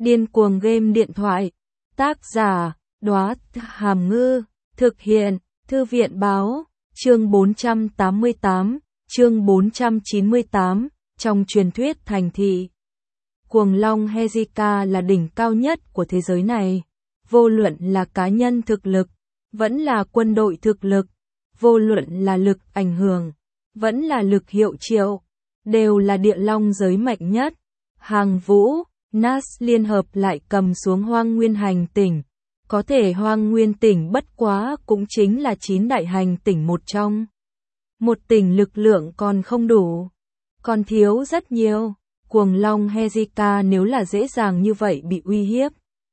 Điên cuồng game điện thoại. Tác giả, Đóa Hàm Ngư. Thực hiện, Thư viện báo. Chương 488, chương 498, trong truyền thuyết thành thị. Cuồng Long Heizika là đỉnh cao nhất của thế giới này. Vô luận là cá nhân thực lực, vẫn là quân đội thực lực, vô luận là lực ảnh hưởng, vẫn là lực hiệu triệu, đều là địa long giới mạnh nhất. Hàng Vũ, Nas liên hợp lại cầm xuống Hoang Nguyên hành tỉnh. Có thể Hoang Nguyên tỉnh bất quá cũng chính là 9 đại hành tỉnh một trong. Một tỉnh lực lượng còn không đủ, còn thiếu rất nhiều. Cuồng Long Heizika nếu là dễ dàng như vậy bị uy hiếp,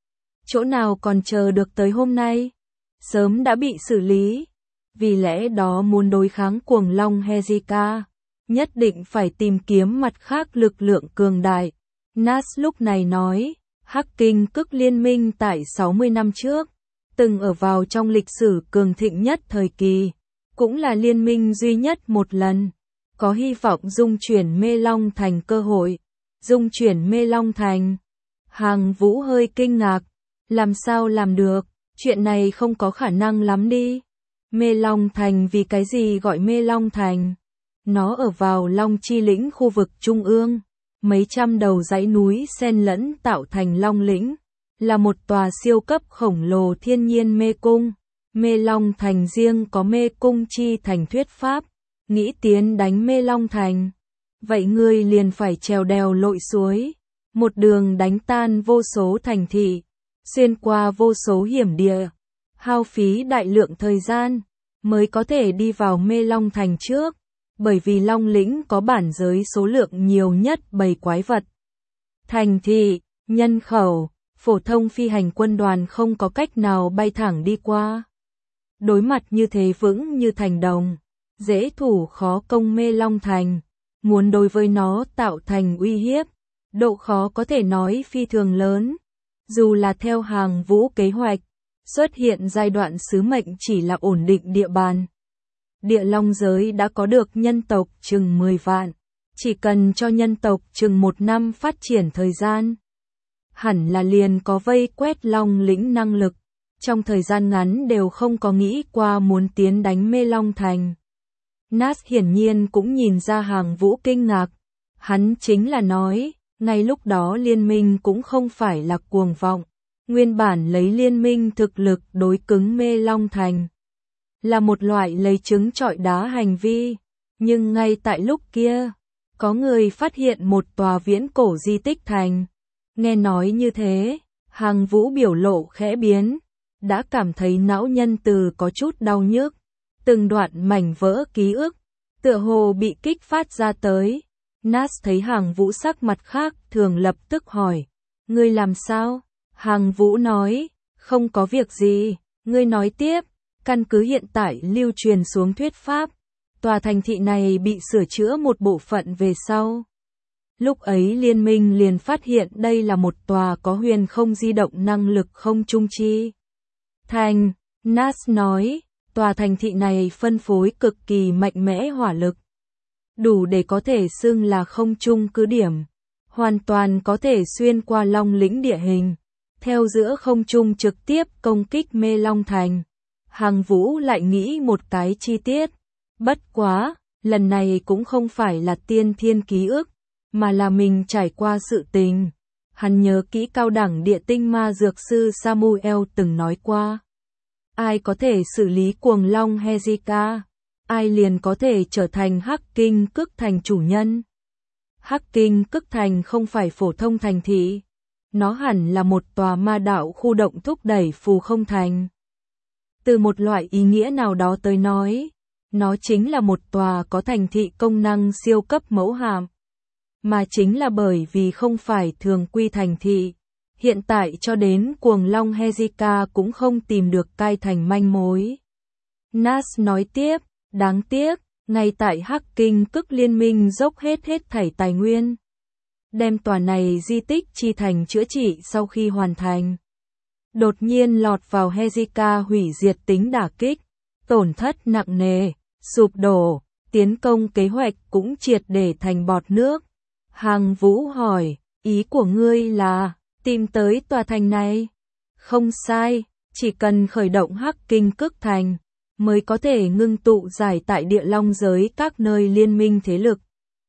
chỗ nào còn chờ được tới hôm nay, sớm đã bị xử lý. Vì lẽ đó muốn đối kháng Cuồng Long Heizika, nhất định phải tìm kiếm mặt khác lực lượng cường đại. Nas lúc này nói, Hắc Kinh Cức liên minh tại 60 năm trước, từng ở vào trong lịch sử cường thịnh nhất thời kỳ, cũng là liên minh duy nhất một lần có hy vọng dung chuyển Mê Long Thành cơ hội. Dung chuyển Mê Long Thành? Hàng Vũ hơi kinh ngạc, làm sao làm được, chuyện này không có khả năng lắm đi. Mê Long Thành vì cái gì gọi Mê Long Thành? Nó ở vào Long Chi lĩnh khu vực trung ương, mấy trăm đầu dãy núi xen lẫn tạo thành Long lĩnh, là một tòa siêu cấp khổng lồ thiên nhiên mê cung. Mê Long Thành riêng có mê cung chi thành thuyết pháp, nghĩ tiến đánh Mê Long Thành, vậy ngươi liền phải trèo đèo lội suối, một đường đánh tan vô số thành thị, xuyên qua vô số hiểm địa, hao phí đại lượng thời gian, mới có thể đi vào Mê Long Thành trước, bởi vì Long lĩnh có bản giới số lượng nhiều nhất bầy quái vật. Thành thị, nhân khẩu, phổ thông phi hành quân đoàn không có cách nào bay thẳng đi qua. Đối mặt như thế vững như thành đồng, dễ thủ khó công Mê Long Thành, muốn đối với nó tạo thành uy hiếp, độ khó có thể nói phi thường lớn. Dù là theo Hàng Vũ kế hoạch, xuất hiện giai đoạn sứ mệnh chỉ là ổn định địa bàn. Địa long giới đã có được nhân tộc chừng 10 vạn, chỉ cần cho nhân tộc chừng 1 năm phát triển thời gian, hẳn là liền có vây quét Long lĩnh năng lực, trong thời gian ngắn đều không có nghĩ qua muốn tiến đánh Mê Long Thành. Nas hiển nhiên cũng nhìn ra Hàng Vũ kinh ngạc, hắn chính là nói, ngay lúc đó liên minh cũng không phải là cuồng vọng, nguyên bản lấy liên minh thực lực đối cứng Mê Long Thành, là một loại lấy trứng trọi đá hành vi, nhưng ngay tại lúc kia, có người phát hiện một tòa viễn cổ di tích thành. Nghe nói như thế, Hàng Vũ biểu lộ khẽ biến, đã cảm thấy não nhân từ có chút đau nhức, từng đoạn mảnh vỡ ký ức, tựa hồ bị kích phát ra tới. Nas thấy Hàng Vũ sắc mặt khác thường lập tức hỏi, ngươi làm sao? Hàng Vũ nói, không có việc gì, ngươi nói tiếp. Căn cứ hiện tại lưu truyền xuống thuyết pháp, tòa thành thị này bị sửa chữa một bộ phận về sau. Lúc ấy liên minh liền phát hiện đây là một tòa có huyền không di động năng lực không trung chi thành. Nas nói, tòa thành thị này phân phối cực kỳ mạnh mẽ hỏa lực, đủ để có thể xưng là không trung cứ điểm, hoàn toàn có thể xuyên qua Long lĩnh địa hình, theo giữa không trung trực tiếp công kích Mê Long Thành. Hàng Vũ lại nghĩ một cái chi tiết, bất quá, lần này cũng không phải là tiên thiên ký ức, mà là mình trải qua sự tình. Hắn nhớ kỹ cao đẳng địa tinh ma dược sư Samuel từng nói qua, ai có thể xử lý Cuồng Long Heizika, ai liền có thể trở thành Hắc Kinh Cức Thành chủ nhân. Hắc Kinh Cức Thành không phải phổ thông thành thị, nó hẳn là một tòa ma đạo khu động thúc đẩy phù không thành. Từ một loại ý nghĩa nào đó tới nói, nó chính là một tòa có thành thị công năng siêu cấp mẫu hạm. Mà chính là bởi vì không phải thường quy thành thị, hiện tại cho đến Cuồng Long Heizika cũng không tìm được cai thành manh mối. Nas nói tiếp, đáng tiếc, ngay tại Hắc Kinh Cức liên minh dốc hết thảy tài nguyên, đem tòa này di tích chi thành chữa trị sau khi hoàn thành, đột nhiên lọt vào Heizika hủy diệt tính đả kích, tổn thất nặng nề, sụp đổ, tiến công kế hoạch cũng triệt để thành bọt nước. Hàng Vũ hỏi, ý của ngươi là, Tìm tới tòa thành này. Không sai, chỉ cần khởi động Hắc Kinh Cức Thành, mới có thể ngưng tụ giải tại địa long giới các nơi liên minh thế lực.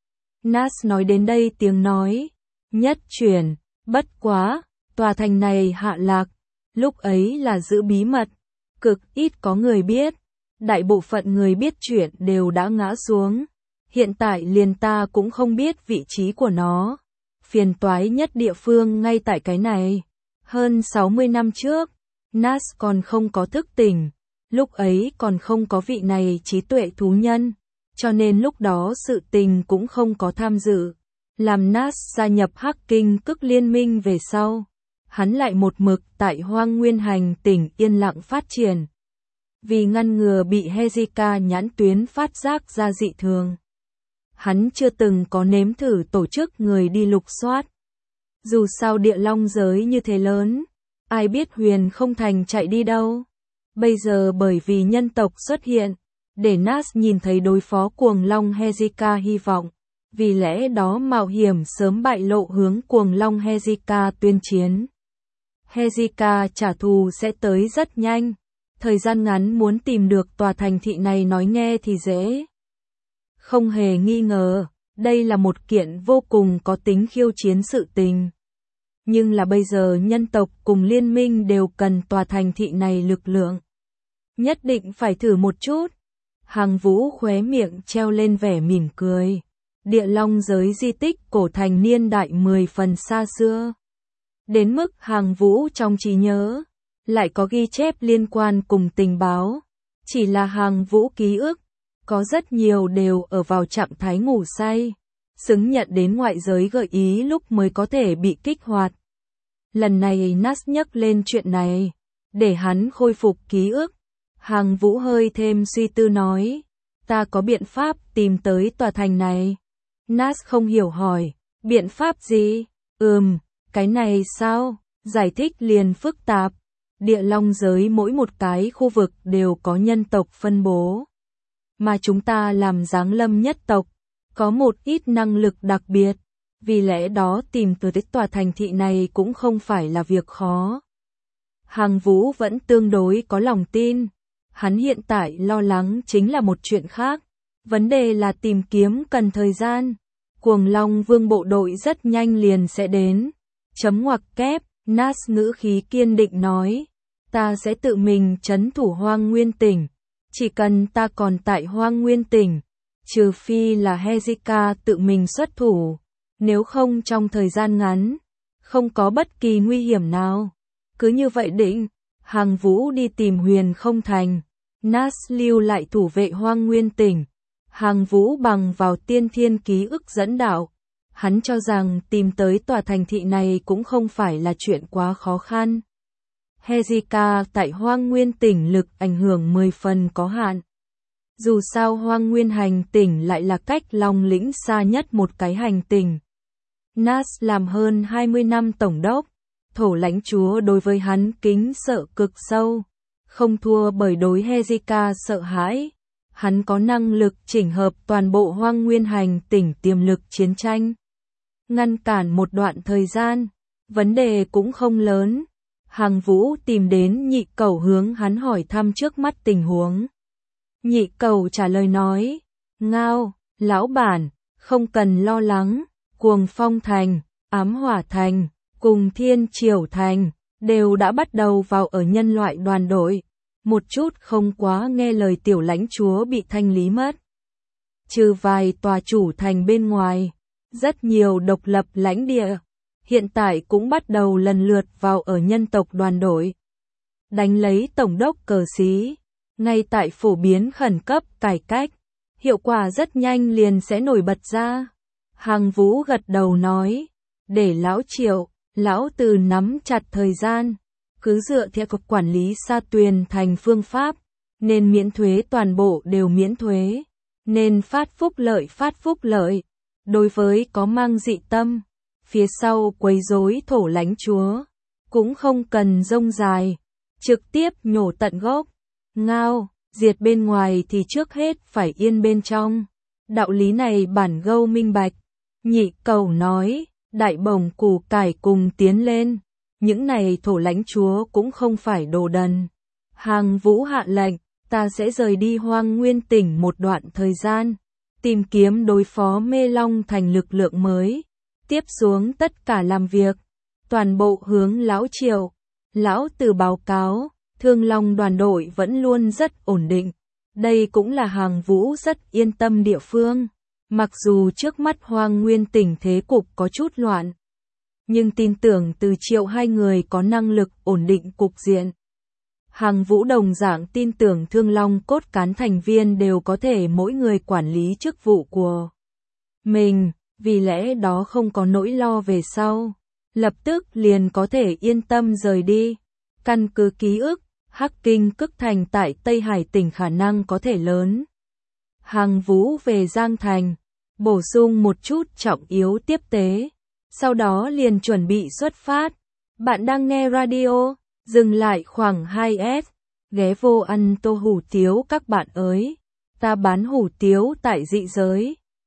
Nas nói đến đây tiếng nói nhất chuyển, bất quá, tòa thành này hạ lạc, lúc ấy là giữ bí mật, cực ít có người biết, đại bộ phận người biết chuyện đều đã ngã xuống, hiện tại liền ta cũng không biết vị trí của nó, phiền toái nhất địa phương ngay tại cái này. Hơn 60 năm trước, Nas còn không có thức tỉnh, lúc ấy còn không có vị này trí tuệ thú nhân, cho nên lúc đó sự tình cũng không có tham dự. Làm Nas gia nhập Hắc Kinh Cức liên minh về sau, hắn lại một mực tại Hoang Nguyên Hành tỉnh yên lặng phát triển. Vì ngăn ngừa bị Hezekiah nhãn tuyến phát giác ra dị thường, hắn chưa từng có nếm thử tổ chức người đi lục soát. Dù sao địa long giới như thế lớn, ai biết Huyền Không Thành chạy đi đâu. Bây giờ bởi vì nhân tộc xuất hiện, để Nas nhìn thấy đối phó cuồng long Hezekiah hy vọng, vì lẽ đó mạo hiểm sớm bại lộ hướng cuồng long Hezekiah tuyên chiến. Hezekiah trả thù sẽ tới rất nhanh, thời gian ngắn muốn tìm được tòa thành thị này nói nghe thì dễ. Không hề nghi ngờ, đây là một kiện vô cùng có tính khiêu chiến sự tình. Nhưng là bây giờ nhân tộc cùng liên minh đều cần tòa thành thị này lực lượng. Nhất định phải thử một chút. Hàng Vũ khóe miệng treo lên vẻ mỉm cười. Địa long giới di tích cổ thành niên đại 10 phần xa xưa. Đến mức Hàng Vũ trong trí nhớ, lại có ghi chép liên quan cùng tình báo. Chỉ là Hàng Vũ ký ức, có rất nhiều đều ở vào trạng thái ngủ say, xứng nhận đến ngoại giới gợi ý lúc mới có thể bị kích hoạt. Lần này Nas nhắc lên chuyện này, để hắn khôi phục ký ức. Hàng Vũ hơi thêm suy tư nói, ta có biện pháp tìm tới tòa thành này. Nas không hiểu hỏi, biện pháp gì? Cái này sao? Giải thích liền phức tạp. Địa long giới mỗi một cái khu vực đều có nhân tộc phân bố. Mà chúng ta làm giáng lâm nhất tộc, có một ít năng lực đặc biệt. Vì lẽ đó tìm tới tòa thành thị này cũng không phải là việc khó. Hàng Vũ vẫn tương đối có lòng tin. Hắn hiện tại lo lắng chính là một chuyện khác. Vấn đề là tìm kiếm cần thời gian. Cuồng Long Vương bộ đội rất nhanh liền sẽ đến. Chấm ngoặc kép, Nas ngữ khí kiên định nói. Ta sẽ tự mình trấn thủ Hoang Nguyên tỉnh. Chỉ cần ta còn tại Hoang Nguyên tỉnh, trừ phi là Hezekiah tự mình xuất thủ. Nếu không trong thời gian ngắn, không có bất kỳ nguy hiểm nào. Cứ như vậy định, Hàng Vũ đi tìm Huyền Không Thành. Nas lưu lại thủ vệ Hoang Nguyên tỉnh. Hàng Vũ bằng vào tiên thiên ký ức dẫn đạo. Hắn cho rằng tìm tới tòa thành thị này cũng không phải là chuyện quá khó khăn. Hezekiah tại Hoang Nguyên tỉnh lực ảnh hưởng 10 phần có hạn. Dù sao Hoang Nguyên hành tỉnh lại là cách Long Lĩnh xa nhất một cái hành tỉnh. Nas làm hơn 20 năm tổng đốc, thổ lãnh chúa đối với hắn kính sợ cực sâu, không thua bởi đối Hezekiah sợ hãi. Hắn có năng lực chỉnh hợp toàn bộ Hoang Nguyên hành tỉnh tiềm lực chiến tranh. Ngăn cản một đoạn thời gian, vấn đề cũng không lớn. Hàng Vũ tìm đến Nhị Cẩu hướng hắn hỏi thăm trước mắt tình huống. Nhị Cẩu trả lời nói, Ngao, lão bản, không cần lo lắng, Cuồng Phong Thành, Ám Hỏa Thành, cùng Thiên Triều Thành, đều đã bắt đầu vào ở nhân loại đoàn đội. Một chút không quá nghe lời tiểu lãnh chúa bị thanh lý mất. Trừ vài tòa chủ thành bên ngoài, rất nhiều độc lập lãnh địa, hiện tại cũng bắt đầu lần lượt vào ở nhân tộc đoàn đội. Đánh lấy tổng đốc cờ xí, ngay tại phổ biến khẩn cấp cải cách, hiệu quả rất nhanh liền sẽ nổi bật ra. Hàng Vũ gật đầu nói, để lão Triệu, lão Từ nắm chặt thời gian, cứ dựa theo cuộc quản lý Sa Tuyền thành phương pháp, nên miễn thuế toàn bộ đều miễn thuế, nên phát phúc lợi. Đối với có mang dị tâm, phía sau quấy rối thổ lãnh chúa, cũng không cần rông dài, trực tiếp nhổ tận gốc. Ngao, diệt bên ngoài thì trước hết phải yên bên trong. Đạo lý này bản gâu minh bạch. Nhị Cẩu nói, đại bổng củ cải cùng tiến lên. những này thổ lãnh chúa cũng không phải đồ đần. Hàng Vũ hạ lệnh, ta sẽ rời đi Hoang Nguyên tỉnh một đoạn thời gian, tìm kiếm đối phó Mê Long thành lực lượng mới. Tiếp xuống tất cả làm việc, toàn bộ hướng Lão Triệu. Lão Từ báo cáo, Thương Long đoàn đội vẫn luôn rất ổn định. Đây cũng là Hàng Vũ rất yên tâm địa phương. Mặc dù trước mắt Hoang Nguyên tỉnh thế cục có chút loạn, nhưng tin tưởng Từ Triệu hai người có năng lực ổn định cục diện. Hàng Vũ đồng dạng tin tưởng Thương Long cốt cán thành viên đều có thể mỗi người quản lý chức vụ của mình, vì lẽ đó không có nỗi lo về sau. Lập tức liền có thể yên tâm rời đi. Căn cứ ký ức, Hắc Kinh Cức Thành tại Tây Hải tỉnh khả năng có thể lớn. Hàng Vũ về Giang Thành, bổ sung một chút trọng yếu tiếp tế, sau đó liền chuẩn bị xuất phát. Bạn đang nghe radio, dừng lại khoảng 2S, ghé vô ăn tô hủ tiếu các bạn ơi. Ta bán hủ tiếu tại dị giới.